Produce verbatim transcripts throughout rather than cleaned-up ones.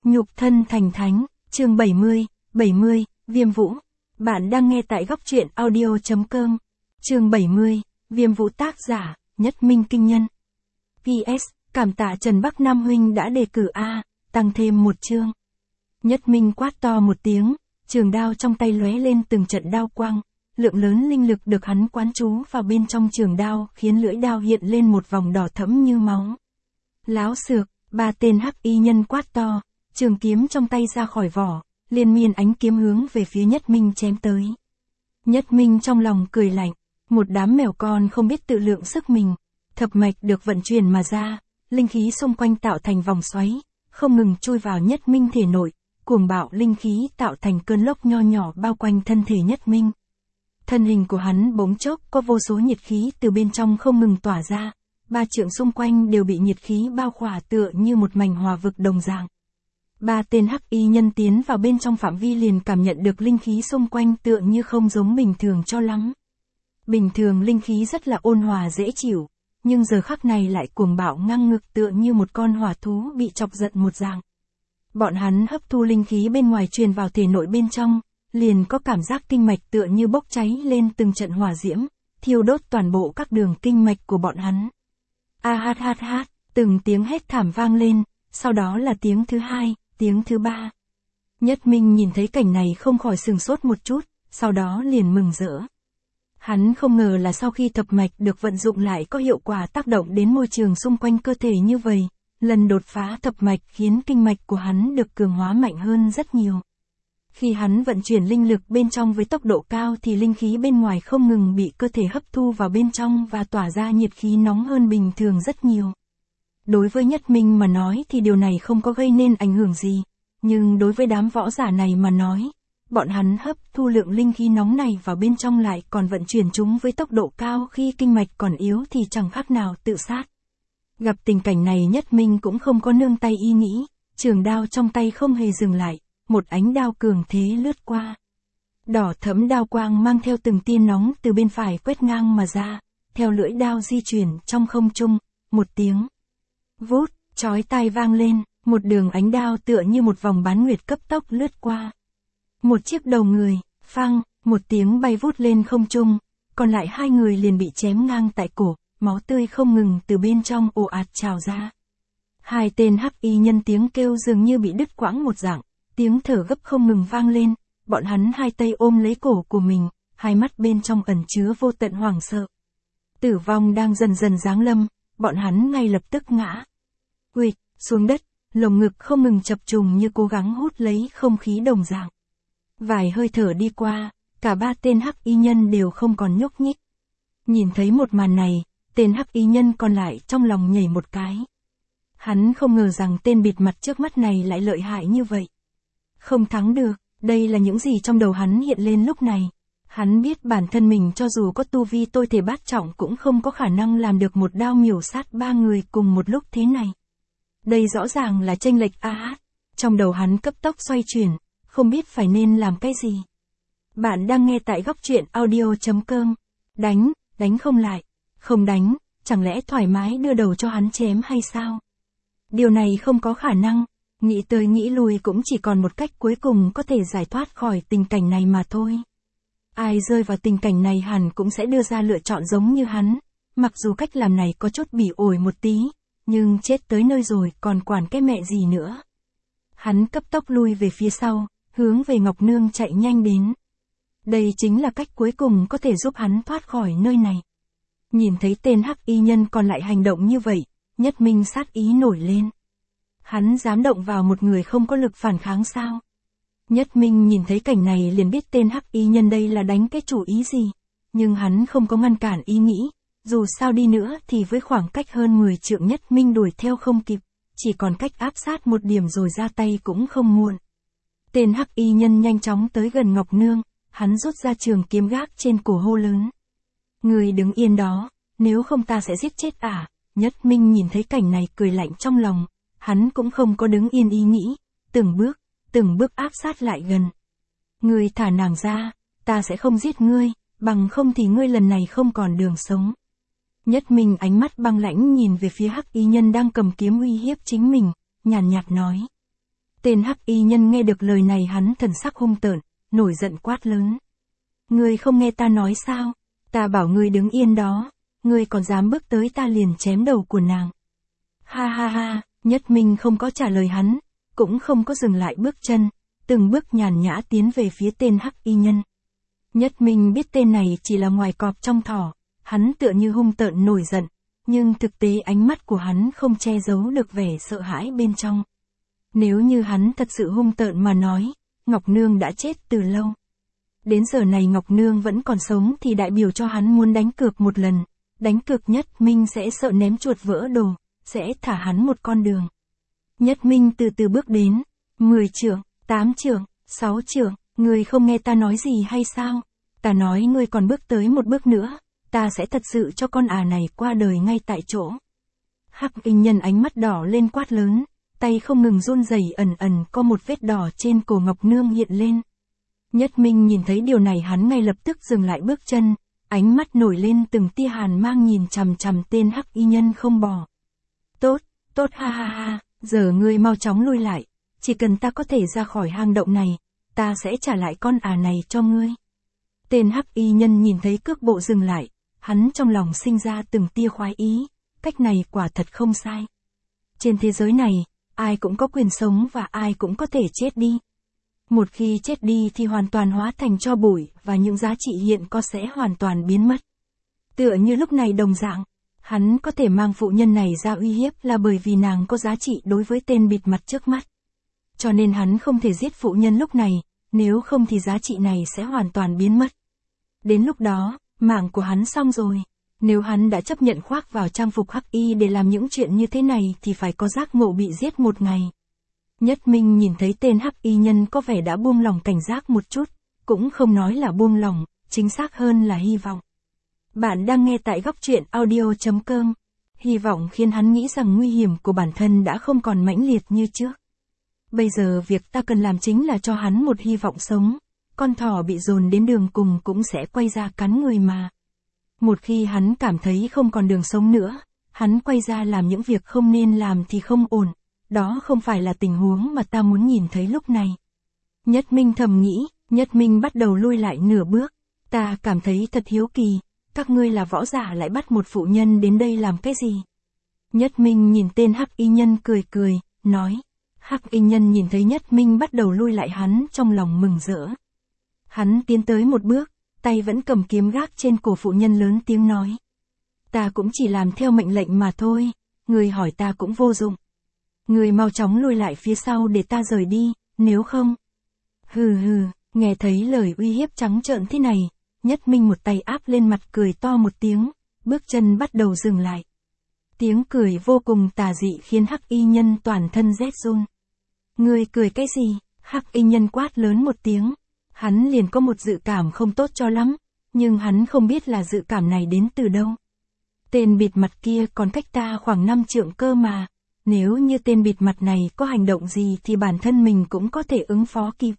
Nhục thân thành thánh, chương bảy mươi, bảy mươi, Viêm Vũ. Bạn đang nghe tại góc truyện audio chấm com. Chương bảy mươi, Viêm Vũ tác giả, Nhất Minh Kinh Nhân. pê ét, cảm tạ Trần Bắc Nam huynh đã đề cử A, tăng thêm một chương. Nhất Minh quát to một tiếng, trường đao trong tay lóe lên từng trận đao quang, lượng lớn linh lực được hắn quán trú vào bên trong trường đao khiến lưỡi đao hiện lên một vòng đỏ thẫm như máu. Láo xược, ba tên hắc y nhân quát to, trường kiếm trong tay ra khỏi vỏ, liên miên ánh kiếm hướng về phía Nhất Minh chém tới. Nhất Minh trong lòng cười lạnh, một đám mèo con không biết tự lượng sức mình, thập mạch được vận chuyển mà ra, linh khí xung quanh tạo thành vòng xoáy, không ngừng chui vào Nhất Minh thể nội, cuồng bạo linh khí tạo thành cơn lốc nho nhỏ bao quanh thân thể Nhất Minh. Thân hình của hắn bỗng chốc có vô số nhiệt khí từ bên trong không ngừng tỏa ra, ba trượng xung quanh đều bị nhiệt khí bao khỏa tựa như một mảnh hòa vực đồng dạng. Ba tên hắc y nhân tiến vào bên trong phạm vi liền cảm nhận được linh khí xung quanh tựa như không giống bình thường cho lắm. Bình thường linh khí rất là ôn hòa dễ chịu, nhưng giờ khắc này lại cuồng bạo ngang ngực tựa như một con hỏa thú bị chọc giận một dạng. Bọn hắn hấp thu linh khí bên ngoài truyền vào thể nội bên trong, liền có cảm giác kinh mạch tựa như bốc cháy lên từng trận hỏa diễm, thiêu đốt toàn bộ các đường kinh mạch của bọn hắn. A hát hát hát, từng tiếng hét thảm vang lên, sau đó là tiếng thứ hai, tiếng thứ ba. Nhất Minh nhìn thấy cảnh này không khỏi sửng sốt một chút, sau đó liền mừng rỡ. Hắn không ngờ là sau khi thập mạch được vận dụng lại có hiệu quả tác động đến môi trường xung quanh cơ thể như vậy, lần đột phá thập mạch khiến kinh mạch của hắn được cường hóa mạnh hơn rất nhiều. Khi hắn vận chuyển linh lực bên trong với tốc độ cao thì linh khí bên ngoài không ngừng bị cơ thể hấp thu vào bên trong và tỏa ra nhiệt khí nóng hơn bình thường rất nhiều. Đối với Nhất Minh mà nói thì điều này không có gây nên ảnh hưởng gì, nhưng đối với đám võ giả này mà nói, bọn hắn hấp thu lượng linh khí nóng này vào bên trong lại còn vận chuyển chúng với tốc độ cao khi kinh mạch còn yếu thì chẳng khác nào tự sát. Gặp tình cảnh này Nhất Minh cũng không có nương tay ý nghĩ, trường đao trong tay không hề dừng lại, một ánh đao cường thế lướt qua. Đỏ thẫm đao quang mang theo từng tia nóng từ bên phải quét ngang mà ra, theo lưỡi đao di chuyển trong không trung, một tiếng vút, chói tai vang lên, một đường ánh đao tựa như một vòng bán nguyệt cấp tốc lướt qua. Một chiếc đầu người, phăng, một tiếng bay vút lên không trung, còn lại hai người liền bị chém ngang tại cổ, máu tươi không ngừng từ bên trong ồ ạt trào ra. Hai tên hắc y nhân tiếng kêu dường như bị đứt quãng một dạng, tiếng thở gấp không ngừng vang lên, bọn hắn hai tay ôm lấy cổ của mình, hai mắt bên trong ẩn chứa vô tận hoảng sợ. Tử vong đang dần dần giáng lâm, bọn hắn ngay lập tức ngã uỵch xuống đất, lồng ngực không ngừng chập trùng như cố gắng hút lấy không khí đồng dạng. Vài hơi thở đi qua, cả ba tên hắc y nhân đều không còn nhúc nhích. Nhìn thấy một màn này, tên hắc y nhân còn lại trong lòng nhảy một cái. Hắn không ngờ rằng tên bịt mặt trước mắt này lại lợi hại như vậy. Không thắng được, đây là những gì trong đầu hắn hiện lên lúc này. Hắn biết bản thân mình cho dù có tu vi tôi thể bát trọng cũng không có khả năng làm được một đao miểu sát ba người cùng một lúc thế này. Đây rõ ràng là chênh lệch a hát. Trong đầu hắn cấp tốc xoay chuyển, không biết phải nên làm cái gì. Bạn đang nghe tại góc truyện audio chấm com. Đánh, đánh không lại, không đánh, chẳng lẽ thoải mái đưa đầu cho hắn chém hay sao? Điều này không có khả năng, nghĩ tới nghĩ lui cũng chỉ còn một cách cuối cùng có thể giải thoát khỏi tình cảnh này mà thôi. Ai rơi vào tình cảnh này hẳn cũng sẽ đưa ra lựa chọn giống như hắn, mặc dù cách làm này có chút bỉ ổi một tí, nhưng chết tới nơi rồi còn quản cái mẹ gì nữa. Hắn cấp tốc lui về phía sau, hướng về Ngọc Nương chạy nhanh đến. Đây chính là cách cuối cùng có thể giúp hắn thoát khỏi nơi này. Nhìn thấy tên hắc y nhân còn lại hành động như vậy, Nhất Minh sát ý nổi lên. Hắn dám động vào một người không có lực phản kháng sao? Nhất Minh nhìn thấy cảnh này liền biết tên hắc y nhân đây là đánh cái chủ ý gì, nhưng hắn không có ngăn cản ý nghĩ, dù sao đi nữa thì với khoảng cách hơn mười trượng Nhất Minh đuổi theo không kịp, chỉ còn cách áp sát một điểm rồi ra tay cũng không muộn. Tên hắc y nhân nhanh chóng tới gần Ngọc Nương, hắn rút ra trường kiếm gác trên cổ hô lớn. Người đứng yên đó, nếu không ta sẽ giết chết ả. Nhất Minh nhìn thấy cảnh này cười lạnh trong lòng, hắn cũng không có đứng yên ý nghĩ, từng bước, từng bước áp sát lại gần. Ngươi thả nàng ra, ta sẽ không giết ngươi, bằng không thì ngươi lần này không còn đường sống. Nhất Minh ánh mắt băng lãnh nhìn về phía hắc y nhân đang cầm kiếm uy hiếp chính mình, nhàn nhạt nói. Tên hắc y nhân nghe được lời này hắn thần sắc hung tợn, nổi giận quát lớn. Ngươi không nghe ta nói sao? Ta bảo ngươi đứng yên đó, ngươi còn dám bước tới ta liền chém đầu của nàng. Ha ha ha, Nhất Minh không có trả lời hắn, cũng không có dừng lại bước chân, từng bước nhàn nhã tiến về phía tên hắc y nhân. Nhất Minh biết tên này chỉ là ngoài cọp trong thỏ, hắn tựa như hung tợn nổi giận, nhưng thực tế ánh mắt của hắn không che giấu được vẻ sợ hãi bên trong. Nếu như hắn thật sự hung tợn mà nói, Ngọc Nương đã chết từ lâu. Đến giờ này Ngọc Nương vẫn còn sống thì đại biểu cho hắn muốn đánh cược một lần, đánh cược Nhất Minh sẽ sợ ném chuột vỡ đồ, sẽ thả hắn một con đường. Nhất Minh từ từ bước đến, mười trượng, tám trượng, sáu trượng, ngươi không nghe ta nói gì hay sao? Ta nói ngươi còn bước tới một bước nữa, ta sẽ thật sự cho con ả này qua đời ngay tại chỗ. Hắc y nhân ánh mắt đỏ lên quát lớn, tay không ngừng run rẩy, ẩn ẩn có một vết đỏ trên cổ Ngọc Nương hiện lên. Nhất Minh nhìn thấy điều này hắn ngay lập tức dừng lại bước chân, ánh mắt nổi lên từng tia hàn mang nhìn chằm chằm tên hắc y nhân không bỏ. Tốt, tốt ha ha ha, giờ ngươi mau chóng lui lại, chỉ cần ta có thể ra khỏi hang động này, ta sẽ trả lại con ả này cho ngươi. Tên hắc y nhân nhìn thấy cước bộ dừng lại, hắn trong lòng sinh ra từng tia khoái ý, cách này quả thật không sai. Trên thế giới này, ai cũng có quyền sống và ai cũng có thể chết đi. Một khi chết đi thì hoàn toàn hóa thành tro bụi và những giá trị hiện có sẽ hoàn toàn biến mất. Tựa như lúc này đồng dạng, hắn có thể mang phụ nhân này ra uy hiếp là bởi vì nàng có giá trị đối với tên bịt mặt trước mắt. Cho nên hắn không thể giết phụ nhân lúc này, nếu không thì giá trị này sẽ hoàn toàn biến mất. Đến lúc đó, mạng của hắn xong rồi. Nếu hắn đã chấp nhận khoác vào trang phục hắc y để làm những chuyện như thế này thì phải có giác ngộ bị giết một ngày. Nhất Minh nhìn thấy tên hắc y nhân có vẻ đã buông lòng cảnh giác một chút, cũng không nói là buông lòng, chính xác hơn là hy vọng. Bạn đang nghe tại góc truyện audio chấm com. Hy vọng khiến hắn nghĩ rằng nguy hiểm của bản thân đã không còn mãnh liệt như trước. Bây giờ việc ta cần làm chính là cho hắn một hy vọng sống, con thỏ bị dồn đến đường cùng cũng sẽ quay ra cắn người mà. Một khi hắn cảm thấy không còn đường sống nữa, hắn quay ra làm những việc không nên làm thì không ổn, đó không phải là tình huống mà ta muốn nhìn thấy lúc này. Nhất Minh thầm nghĩ, Nhất Minh bắt đầu lui lại nửa bước, ta cảm thấy thật hiếu kỳ, các ngươi là võ giả lại bắt một phụ nhân đến đây làm cái gì? Nhất Minh nhìn tên hắc y nhân cười cười, nói, hắc y nhân nhìn thấy Nhất Minh bắt đầu lui lại hắn trong lòng mừng rỡ. Hắn tiến tới một bước, tay vẫn cầm kiếm gác trên cổ phụ nhân lớn tiếng nói. Ta cũng chỉ làm theo mệnh lệnh mà thôi, người hỏi ta cũng vô dụng. Người mau chóng lui lại phía sau để ta rời đi, nếu không. Hừ hừ, nghe thấy lời uy hiếp trắng trợn thế này, Nhất Minh một tay áp lên mặt cười to một tiếng, bước chân bắt đầu dừng lại. Tiếng cười vô cùng tà dị khiến hắc y nhân toàn thân rét run. Người cười cái gì? Hắc y nhân quát lớn một tiếng. Hắn liền có một dự cảm không tốt cho lắm, nhưng hắn không biết là dự cảm này đến từ đâu. Tên bịt mặt kia còn cách ta khoảng năm trượng cơ mà, nếu như tên bịt mặt này có hành động gì thì bản thân mình cũng có thể ứng phó kịp.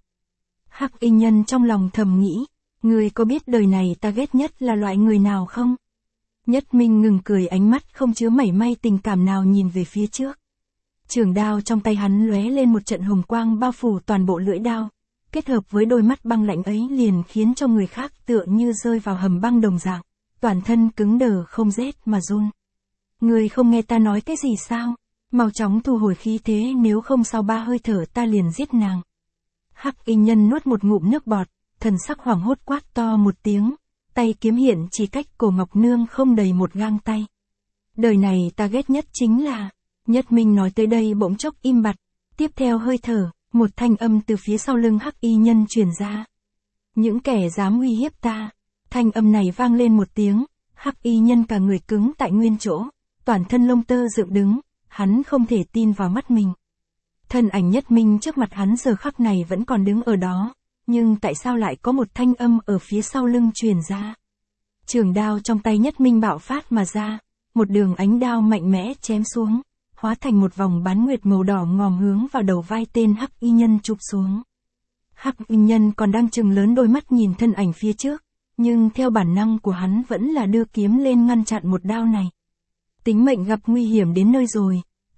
Hắc y nhân trong lòng thầm nghĩ, người có biết đời này ta ghét nhất là loại người nào không? Nhất Minh ngừng cười, ánh mắt không chứa mảy may tình cảm nào nhìn về phía trước. Trường đao trong tay hắn lóe lên một trận hồng quang bao phủ toàn bộ lưỡi đao. Kết hợp với đôi mắt băng lạnh ấy liền khiến cho người khác tựa như rơi vào hầm băng đồng dạng, toàn thân cứng đờ không rét mà run. Người không nghe ta nói cái gì sao? Mau chóng thu hồi khí thế, nếu không sau ba hơi thở ta liền giết nàng. Hắc y nhân nuốt một ngụm nước bọt, thần sắc hoảng hốt quát to một tiếng, tay kiếm hiện chỉ cách cổ Ngọc Nương không đầy một gang tay. Đời này ta ghét nhất chính là, Nhất Minh nói tới đây bỗng chốc im bặt, tiếp theo hơi thở. Một thanh âm từ phía sau lưng hắc y nhân truyền ra. Những kẻ dám uy hiếp ta. Thanh âm này vang lên một tiếng, hắc y nhân cả người cứng tại nguyên chỗ, toàn thân lông tơ dựng đứng, hắn không thể tin vào mắt mình. Thân ảnh Nhất Minh trước mặt hắn giờ khắc này vẫn còn đứng ở đó, nhưng tại sao lại có một thanh âm ở phía sau lưng truyền ra? Trường đao trong tay Nhất Minh bạo phát mà ra, một đường ánh đao mạnh mẽ chém xuống, hóa thành một vòng bán nguyệt màu đỏ ngòm hướng vào đầu vai tên hắc y nhân chụp xuống. Hắc y nhân còn đang trừng lớn đôi mắt nhìn thân ảnh phía trước, nhưng theo bản năng của hắn vẫn là đưa kiếm lên ngăn chặn một đao này. Tính mệnh gặp nguy hiểm đến nơi rồi,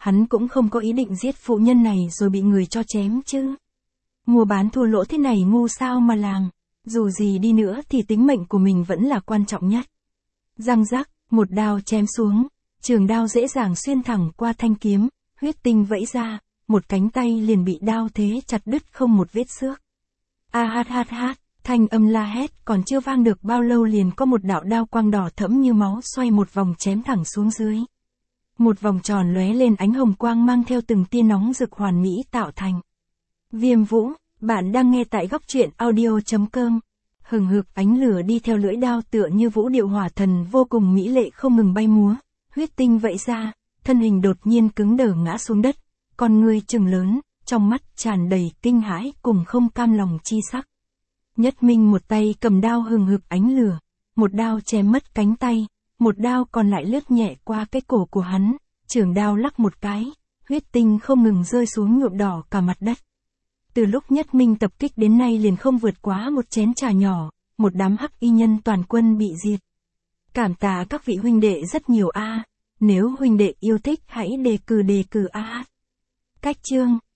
Hắn cũng không có ý định giết phụ nhân này rồi bị người cho chém chứ. Mua bán thua lỗ thế này ngu sao mà làm. Dù gì đi nữa thì tính mệnh của mình vẫn là quan trọng nhất. Răng rắc, một đao chém xuống. Trường đao dễ dàng xuyên thẳng qua thanh kiếm, huyết tinh vẫy ra, một cánh tay liền bị đao thế chặt đứt không một vết xước. A hát hát hát, thanh âm la hét còn chưa vang được bao lâu liền có một đạo đao quang đỏ thẫm như máu xoay một vòng chém thẳng xuống dưới. Một vòng tròn lóe lên ánh hồng quang mang theo từng tia nóng rực hoàn mỹ tạo thành. Viêm Vũ, bạn đang nghe tại góc truyện audio chấm com. Hừng hực ánh lửa đi theo lưỡi đao tựa như vũ điệu hỏa thần vô cùng mỹ lệ không ngừng bay múa, huyết tinh vẫy ra, thân hình đột nhiên cứng đờ ngã xuống đất, con ngươi trừng lớn, trong mắt tràn đầy kinh hãi cùng không cam lòng chi sắc. Nhất Minh một tay cầm đao hừng hực ánh lửa, một đao chém mất cánh tay, một đao còn lại lướt nhẹ qua cái cổ của hắn, trường đao lắc một cái, huyết tinh không ngừng rơi xuống nhuộm đỏ cả mặt đất. Từ lúc Nhất Minh tập kích đến nay liền không vượt quá một chén trà nhỏ, một đám hắc y nhân toàn quân bị diệt. Cảm tạ các vị huynh đệ rất nhiều a, nếu huynh đệ yêu thích hãy đề cử đề cử a. Cách chương